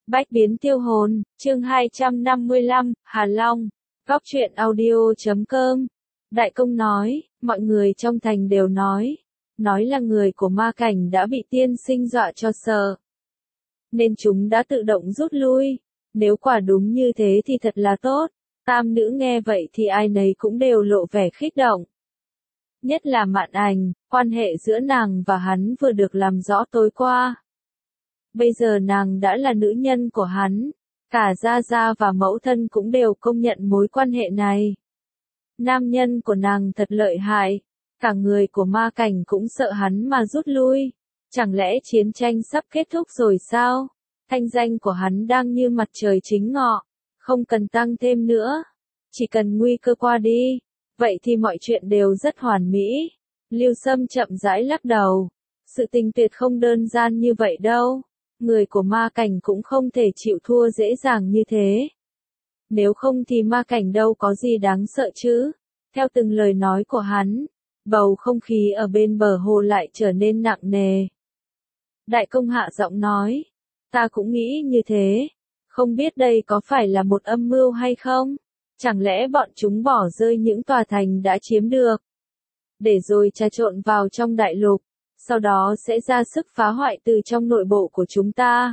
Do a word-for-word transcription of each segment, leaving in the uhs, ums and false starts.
Bách biến tiêu hồn, chương hai trăm năm mươi lăm, Hà Long, góc truyện audio chấm com. Đại công nói, mọi người trong thành đều nói, nói là người của ma cảnh đã bị tiên sinh dọa cho sợ. Nên chúng đã tự động rút lui, nếu quả đúng như thế thì thật là tốt. Tam nữ nghe vậy thì ai nấy cũng đều lộ vẻ khích động. Nhất là Mạn Ảnh, quan hệ giữa nàng và hắn vừa được làm rõ tối qua. Bây giờ nàng đã là nữ nhân của hắn, cả gia gia và mẫu thân cũng đều công nhận mối quan hệ này. Nam nhân của nàng thật lợi hại, cả người của ma cảnh cũng sợ hắn mà rút lui. Chẳng lẽ chiến tranh sắp kết thúc rồi sao? Thanh danh của hắn đang như mặt trời chính ngọ, không cần tăng thêm nữa, chỉ cần nguy cơ qua đi, vậy thì mọi chuyện đều rất hoàn mỹ. Lưu Sâm chậm rãi lắc đầu, sự tình tuyệt không đơn giản như vậy đâu. Người của ma cảnh cũng không thể chịu thua dễ dàng như thế. Nếu không thì ma cảnh đâu có gì đáng sợ chứ. Theo từng lời nói của hắn, bầu không khí ở bên bờ hồ lại trở nên nặng nề. Đại công hạ giọng nói, ta cũng nghĩ như thế. Không biết đây có phải là một âm mưu hay không? Chẳng lẽ bọn chúng bỏ rơi những tòa thành đã chiếm được, để rồi trà trộn vào trong đại lục, sau đó sẽ ra sức phá hoại từ trong nội bộ của chúng ta.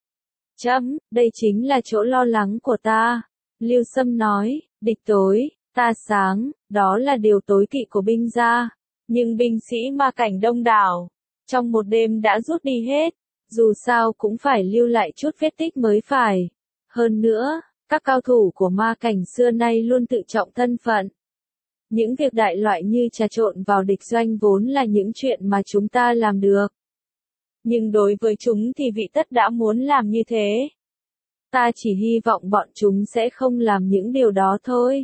Chấm, đây chính là chỗ lo lắng của ta. Lưu Sâm nói, địch tối, ta sáng, đó là điều tối kỵ của binh gia. Nhưng binh sĩ ma cảnh đông đảo, trong một đêm đã rút đi hết, dù sao cũng phải lưu lại chút vết tích mới phải. Hơn nữa, các cao thủ của ma cảnh xưa nay luôn tự trọng thân phận. Những việc đại loại như trà trộn vào địch doanh vốn là những chuyện mà chúng ta làm được. Nhưng đối với chúng thì vị tất đã muốn làm như thế. Ta chỉ hy vọng bọn chúng sẽ không làm những điều đó thôi.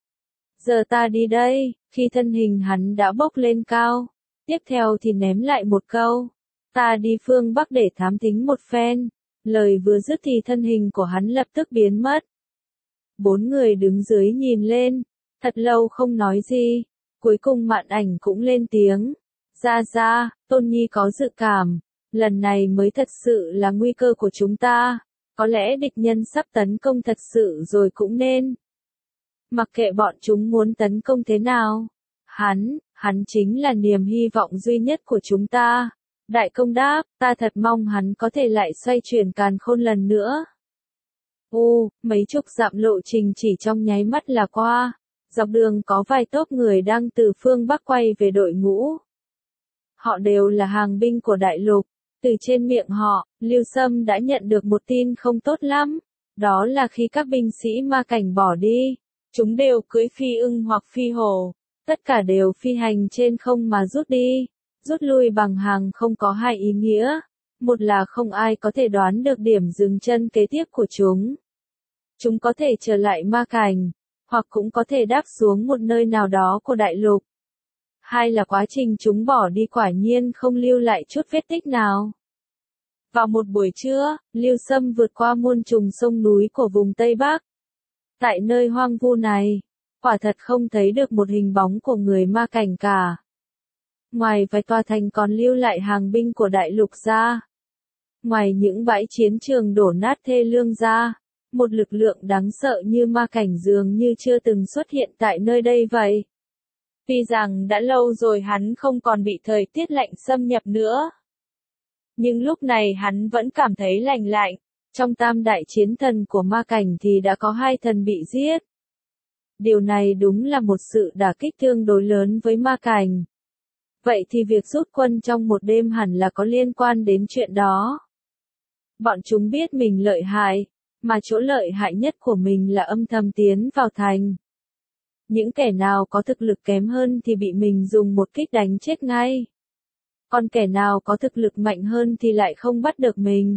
Giờ ta đi đây, khi thân hình hắn đã bốc lên cao. Tiếp theo thì ném lại một câu. Ta đi phương Bắc để thám thính một phen. Lời vừa dứt thì thân hình của hắn lập tức biến mất. Bốn người đứng dưới nhìn lên. Thật lâu không nói gì, cuối cùng Mạn Ảnh cũng lên tiếng. Ra ra, Tôn Nhi có dự cảm, lần này mới thật sự là nguy cơ của chúng ta, có lẽ địch nhân sắp tấn công thật sự rồi cũng nên. Mặc kệ bọn chúng muốn tấn công thế nào, hắn, hắn chính là niềm hy vọng duy nhất của chúng ta. Đại công đáp, ta thật mong hắn có thể lại xoay chuyển càn khôn lần nữa. U, mấy chục dặm lộ trình chỉ trong nháy mắt là qua. Dọc đường có vài tốp người đang từ phương Bắc quay về đội ngũ. Họ đều là hàng binh của đại lục. Từ trên miệng họ, Lưu Sâm đã nhận được một tin không tốt lắm. Đó là khi các binh sĩ ma cảnh bỏ đi, chúng đều cưỡi phi ưng hoặc phi hổ. Tất cả đều phi hành trên không mà rút đi. Rút lui bằng hàng không có hai ý nghĩa. Một là không ai có thể đoán được điểm dừng chân kế tiếp của chúng. Chúng có thể trở lại ma cảnh, hoặc cũng có thể đáp xuống một nơi nào đó của đại lục. Hai là quá trình chúng bỏ đi quả nhiên không lưu lại chút vết tích nào. Vào một buổi trưa, Lưu Sâm vượt qua muôn trùng sông núi của vùng Tây Bắc. Tại nơi hoang vu này, quả thật không thấy được một hình bóng của người ma cảnh cả. Ngoài vài tòa thành còn lưu lại hàng binh của đại lục ra. Ngoài những bãi chiến trường đổ nát thê lương ra, một lực lượng đáng sợ như ma cảnh dường như chưa từng xuất hiện tại nơi đây vậy. Tuy rằng đã lâu rồi hắn không còn bị thời tiết lạnh xâm nhập nữa. Nhưng lúc này hắn vẫn cảm thấy lạnh lạnh. Trong tam đại chiến thần của ma cảnh thì đã có hai thần bị giết. Điều này đúng là một sự đả kích tương đối lớn với ma cảnh. Vậy thì việc rút quân trong một đêm hẳn là có liên quan đến chuyện đó. Bọn chúng biết mình lợi hại, mà chỗ lợi hại nhất của mình là âm thầm tiến vào thành. Những kẻ nào có thực lực kém hơn thì bị mình dùng một kích đánh chết ngay. Còn kẻ nào có thực lực mạnh hơn thì lại không bắt được mình.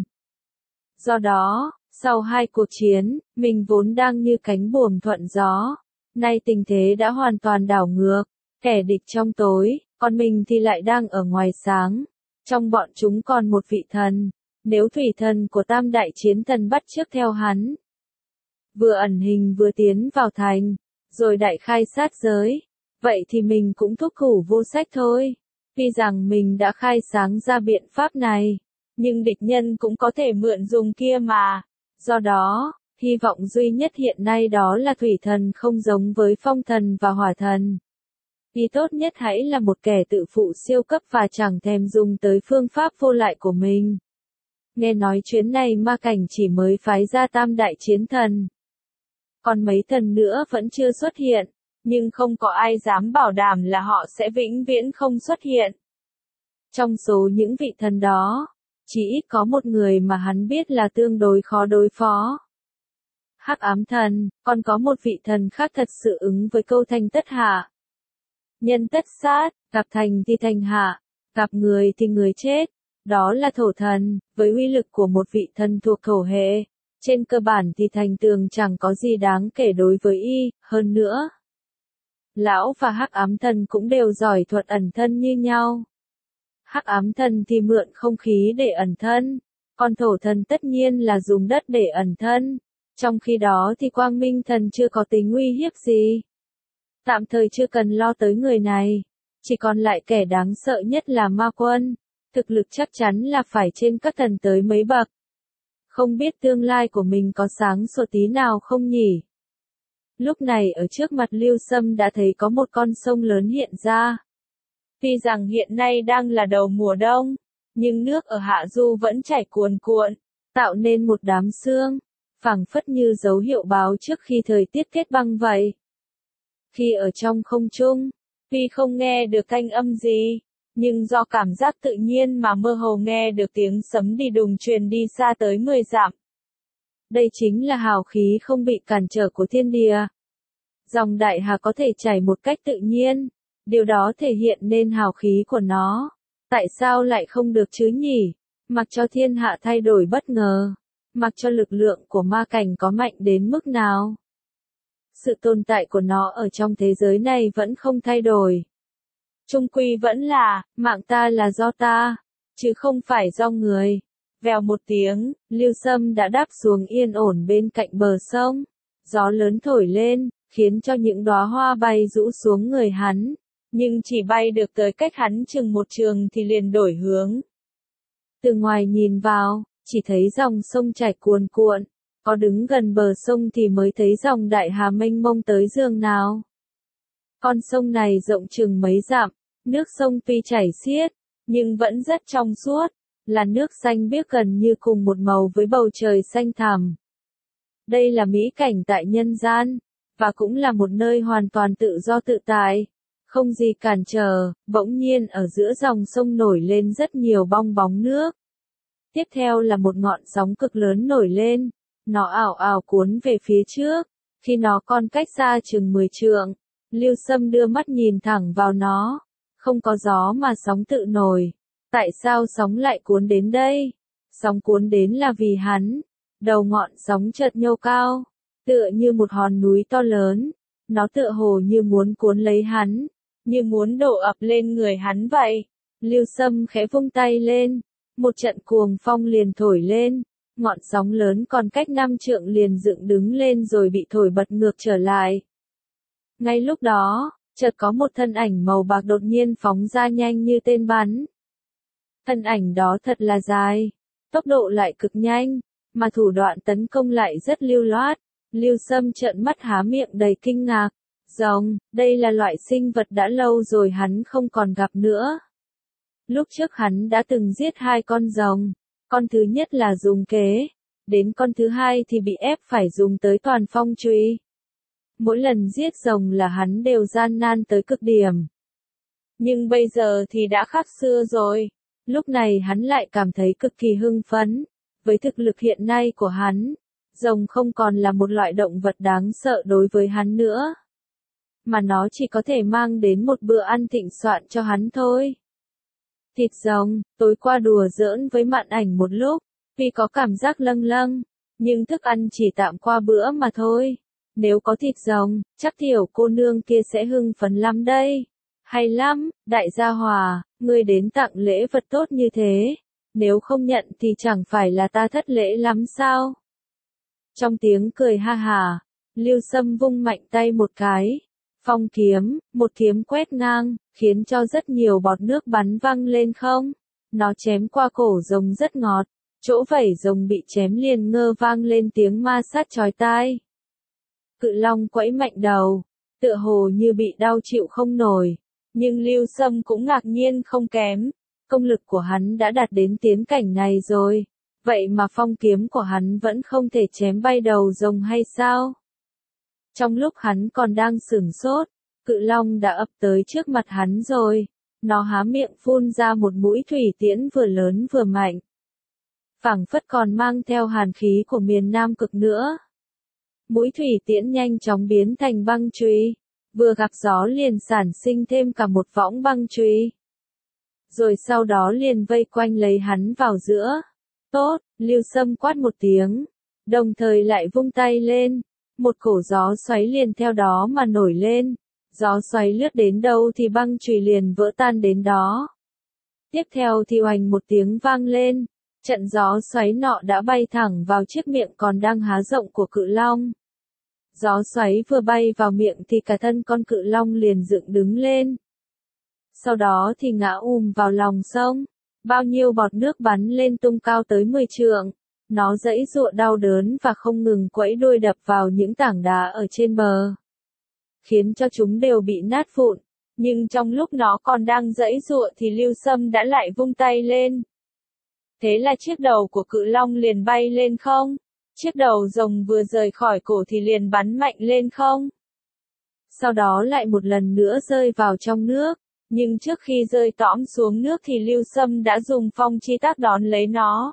Do đó, sau hai cuộc chiến, mình vốn đang như cánh buồm thuận gió. Nay tình thế đã hoàn toàn đảo ngược, kẻ địch trong tối, còn mình thì lại đang ở ngoài sáng. Trong bọn chúng còn một vị thần. Nếu thủy thần của tam đại chiến thần bắt chước theo hắn, vừa ẩn hình vừa tiến vào thành, rồi đại khai sát giới, vậy thì mình cũng thúc thủ vô sách thôi. Tuy rằng mình đã khai sáng ra biện pháp này, nhưng địch nhân cũng có thể mượn dùng kia mà. Do đó, hy vọng duy nhất hiện nay đó là thủy thần không giống với phong thần và hỏa thần. Y tốt nhất hãy là một kẻ tự phụ siêu cấp và chẳng thèm dùng tới phương pháp vô lại của mình. Nghe nói chuyến này ma cảnh chỉ mới phái ra tam đại chiến thần. Còn mấy thần nữa vẫn chưa xuất hiện, nhưng không có ai dám bảo đảm là họ sẽ vĩnh viễn không xuất hiện. Trong số những vị thần đó, chỉ ít có một người mà hắn biết là tương đối khó đối phó. Hắc ám thần, còn có một vị thần khác thật sự ứng với câu thanh tất hạ. Nhân tất sát, gặp thành thì thành hạ, gặp người thì người chết. Đó là thổ thần, với uy lực của một vị thần thuộc thổ hệ. Trên cơ bản thì thành tường chẳng có gì đáng kể đối với y, hơn nữa. Lão và hắc ám thần cũng đều giỏi thuật ẩn thân như nhau. Hắc ám thần thì mượn không khí để ẩn thân, còn thổ thần tất nhiên là dùng đất để ẩn thân. Trong khi đó thì quang minh thần chưa có tính uy hiếp gì. Tạm thời chưa cần lo tới người này, chỉ còn lại kẻ đáng sợ nhất là ma quân. Thực lực chắc chắn là phải trên các thần tới mấy bậc. Không biết tương lai của mình có sáng sủa tí nào không nhỉ? Lúc này ở trước mặt Lưu Sâm đã thấy có một con sông lớn hiện ra. Tuy rằng hiện nay đang là đầu mùa đông, nhưng nước ở Hạ Du vẫn chảy cuồn cuộn, tạo nên một đám sương, phảng phất như dấu hiệu báo trước khi thời tiết kết băng vậy. Khi ở trong không trung, tuy không nghe được thanh âm gì, nhưng do cảm giác tự nhiên mà mơ hồ nghe được tiếng sấm đi đùng truyền đi xa tới mười dặm. Đây chính là hào khí không bị cản trở của thiên địa. Dòng đại hà có thể chảy một cách tự nhiên, điều đó thể hiện nên hào khí của nó. Tại sao lại không được chứ nhỉ? Mặc cho thiên hạ thay đổi bất ngờ, mặc cho lực lượng của ma cảnh có mạnh đến mức nào, sự tồn tại của nó ở trong thế giới này vẫn không thay đổi. Chung quy vẫn là, mạng ta là do ta, chứ không phải do người. Vèo một tiếng, Lưu Sâm đã đáp xuống yên ổn bên cạnh bờ sông. Gió lớn thổi lên, khiến cho những đóa hoa bay rũ xuống người hắn. Nhưng chỉ bay được tới cách hắn chừng một trường thì liền đổi hướng. Từ ngoài nhìn vào, chỉ thấy dòng sông chảy cuồn cuộn. Có đứng gần bờ sông thì mới thấy dòng đại hà mênh mông tới giường nào. Con sông này rộng chừng mấy dặm, nước sông tuy chảy xiết, nhưng vẫn rất trong suốt, là nước xanh biếc gần như cùng một màu với bầu trời xanh thẳm. Đây là mỹ cảnh tại nhân gian, và cũng là một nơi hoàn toàn tự do tự tại, không gì cản trở. Bỗng nhiên ở giữa dòng sông nổi lên rất nhiều bong bóng nước. Tiếp theo là một ngọn sóng cực lớn nổi lên, nó ảo ảo cuốn về phía trước, khi nó còn cách xa chừng mười trượng. Lưu Sâm đưa mắt nhìn thẳng vào nó, không có gió mà sóng tự nổi. Tại sao sóng lại cuốn đến đây? Sóng cuốn đến là vì hắn. Đầu ngọn sóng chợt nhô cao, tựa như một hòn núi to lớn. Nó tựa hồ như muốn cuốn lấy hắn, như muốn đổ ập lên người hắn vậy. Lưu Sâm khẽ vung tay lên, một trận cuồng phong liền thổi lên. Ngọn sóng lớn còn cách năm trượng liền dựng đứng lên rồi bị thổi bật ngược trở lại. Ngay lúc đó, chợt có một thân ảnh màu bạc đột nhiên phóng ra nhanh như tên bắn. Thân ảnh đó thật là dài, tốc độ lại cực nhanh, mà thủ đoạn tấn công lại rất lưu loát. Lưu Sâm trợn mắt há miệng đầy kinh ngạc. Rồng, đây là loại sinh vật đã lâu rồi hắn không còn gặp nữa. Lúc trước hắn đã từng giết hai con rồng, con thứ nhất là dùng kế, đến con thứ hai thì bị ép phải dùng tới toàn phong truy. Mỗi lần giết rồng là hắn đều gian nan tới cực điểm. Nhưng bây giờ thì đã khác xưa rồi. Lúc này hắn lại cảm thấy cực kỳ hưng phấn. Với thực lực hiện nay của hắn, rồng không còn là một loại động vật đáng sợ đối với hắn nữa. Mà nó chỉ có thể mang đến một bữa ăn thịnh soạn cho hắn thôi. Thịt rồng, tối qua đùa giỡn với Mạn Ảnh một lúc, vì có cảm giác lâng lâng, nhưng thức ăn chỉ tạm qua bữa mà thôi. Nếu có thịt rồng, chắc tiểu cô nương kia sẽ hưng phấn lắm đây. Hay lắm, đại gia Hòa, ngươi đến tặng lễ vật tốt như thế. Nếu không nhận thì chẳng phải là ta thất lễ lắm sao? Trong tiếng cười ha hà, Lưu Sâm vung mạnh tay một cái. Phong kiếm, một kiếm quét ngang, khiến cho rất nhiều bọt nước bắn văng lên không. Nó chém qua cổ rồng rất ngọt, Chỗ vảy rồng bị chém liền ngơ vang lên tiếng ma sát chói tai. Cự long quẫy mạnh đầu, tựa hồ như bị đau chịu không nổi, nhưng Lưu Sâm cũng ngạc nhiên không kém, công lực của hắn đã đạt đến tiến cảnh này rồi, vậy mà phong kiếm của hắn vẫn không thể chém bay đầu rồng hay sao? Trong lúc hắn còn đang sửng sốt, cự long đã ập tới trước mặt hắn rồi, nó há miệng phun ra một mũi thủy tiễn vừa lớn vừa mạnh. Phảng phất còn mang theo hàn khí của miền Nam Cực nữa. Mũi thủy tiễn nhanh chóng biến thành băng chùy, vừa gặp gió liền sản sinh thêm cả một võng băng chùy. Rồi sau đó liền vây quanh lấy hắn vào giữa. Tốt, Lưu Sâm quát một tiếng, đồng thời lại vung tay lên, một cổ gió xoáy liền theo đó mà nổi lên, gió xoáy lướt đến đâu thì băng chùy liền vỡ tan đến đó. Tiếp theo thì oành một tiếng vang lên, trận gió xoáy nọ đã bay thẳng vào chiếc miệng còn đang há rộng của cự long. Gió xoáy vừa bay vào miệng thì cả thân con cự long liền dựng đứng lên. Sau đó thì ngã ùm vào lòng sông, bao nhiêu bọt nước bắn lên tung cao tới mười trượng. Nó giãy giụa đau đớn và không ngừng quẫy đuôi đập vào những tảng đá ở trên bờ, khiến cho chúng đều bị nát vụn. Nhưng trong lúc nó còn đang giãy giụa thì Lưu Sâm đã lại vung tay lên. Thế là chiếc đầu của cự long liền bay lên không? Chiếc đầu rồng vừa rời khỏi cổ thì liền bắn mạnh lên không? Sau đó lại một lần nữa rơi vào trong nước, nhưng trước khi rơi tõm xuống nước thì Lưu Sâm đã dùng phong chi tác đón lấy nó.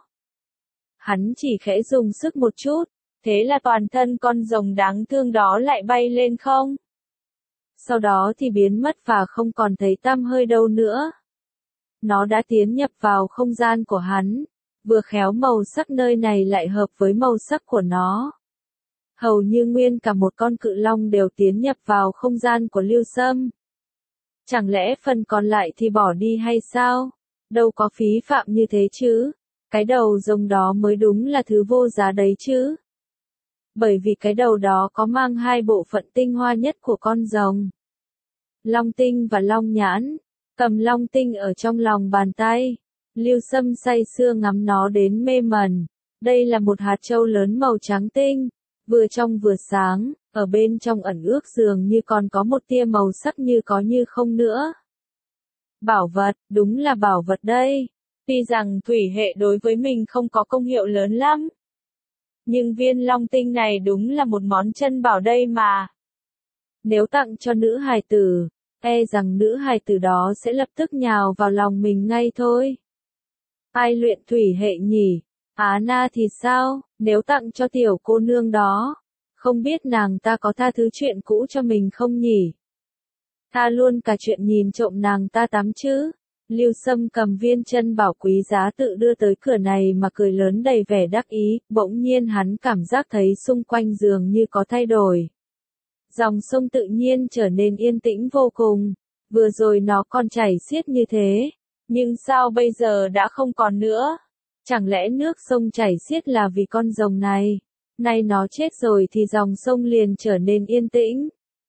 Hắn chỉ khẽ dùng sức một chút, thế là toàn thân con rồng đáng thương đó lại bay lên không? Sau đó thì biến mất và không còn thấy tăm hơi đâu nữa. Nó đã tiến nhập vào không gian của hắn, vừa khéo màu sắc nơi này lại hợp với màu sắc của nó. Hầu như nguyên cả một con cự long đều tiến nhập vào không gian của Lưu Sâm. Chẳng lẽ phần còn lại thì bỏ đi hay sao? Đâu có phí phạm như thế chứ. Cái đầu rồng đó mới đúng là thứ vô giá đấy chứ. Bởi vì cái đầu đó có mang hai bộ phận tinh hoa nhất của con rồng. Long tinh và long nhãn. Cầm long tinh ở trong lòng bàn tay. Lưu Sâm say sưa ngắm nó đến mê mẩn. Đây là một hạt châu lớn màu trắng tinh, vừa trong vừa sáng, ở bên trong ẩn ước dường như còn có một tia màu sắc như có như không nữa. Bảo vật, đúng là bảo vật đây. Tuy rằng thủy hệ đối với mình không có công hiệu lớn lắm, nhưng viên long tinh này đúng là một món chân bảo đây mà. Nếu tặng cho nữ hài tử, e rằng nữ hài tử đó sẽ lập tức nhào vào lòng mình ngay thôi. Ai luyện thủy hệ nhỉ? Á Na thì sao, nếu tặng cho tiểu cô nương đó, không biết nàng ta có tha thứ chuyện cũ cho mình không nhỉ? Tha luôn cả chuyện nhìn trộm nàng ta tắm chứ? Lưu Sâm cầm viên chân bảo quý giá tự đưa tới cửa này mà cười lớn đầy vẻ đắc ý, bỗng nhiên hắn cảm giác thấy xung quanh dường như có thay đổi. Dòng sông tự nhiên trở nên yên tĩnh vô cùng, vừa rồi nó còn chảy xiết như thế, nhưng sao bây giờ đã không còn nữa? Chẳng lẽ nước sông chảy xiết là vì con rồng này? Nay nó chết rồi thì dòng sông liền trở nên yên tĩnh.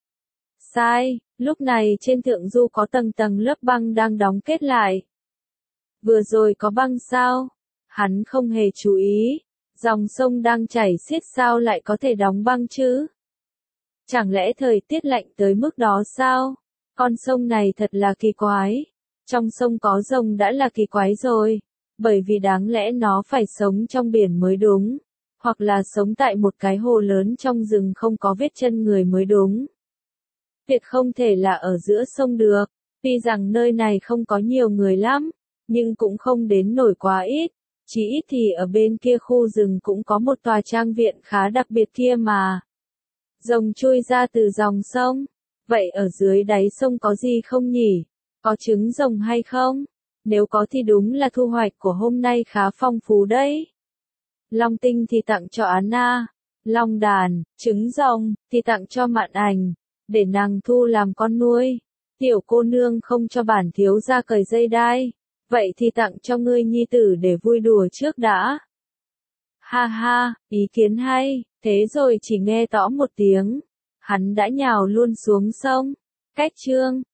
Sai, lúc này trên thượng du có tầng tầng lớp băng đang đóng kết lại. Vừa rồi có băng sao? Hắn không hề chú ý. Dòng sông đang chảy xiết sao lại có thể đóng băng chứ? Chẳng lẽ thời tiết lạnh tới mức đó sao? Con sông này thật là kỳ quái. Trong sông có rồng đã là kỳ quái rồi. Bởi vì đáng lẽ nó phải sống trong biển mới đúng. Hoặc là sống tại một cái hồ lớn trong rừng không có vết chân người mới đúng. Tuyệt không thể là ở giữa sông được. Tuy rằng nơi này không có nhiều người lắm, nhưng cũng không đến nổi quá ít. Chỉ ít thì ở bên kia khu rừng cũng có một tòa trang viện khá đặc biệt kia mà. Rồng chui ra từ dòng sông. Vậy ở dưới đáy sông có gì không nhỉ? Có trứng rồng hay không? Nếu có thì đúng là thu hoạch của hôm nay khá phong phú đấy. Long tinh thì tặng cho Á Na. Long đàn, trứng rồng, thì tặng cho Mạn Ảnh. Để nàng thu làm con nuôi. Tiểu cô nương không cho bản thiếu gia cởi dây đai. Vậy thì tặng cho ngươi nhi tử để vui đùa trước đã. Ha ha, ý kiến hay, thế rồi chỉ nghe tõ một tiếng. Hắn đã nhào luôn xuống sông. Cách chương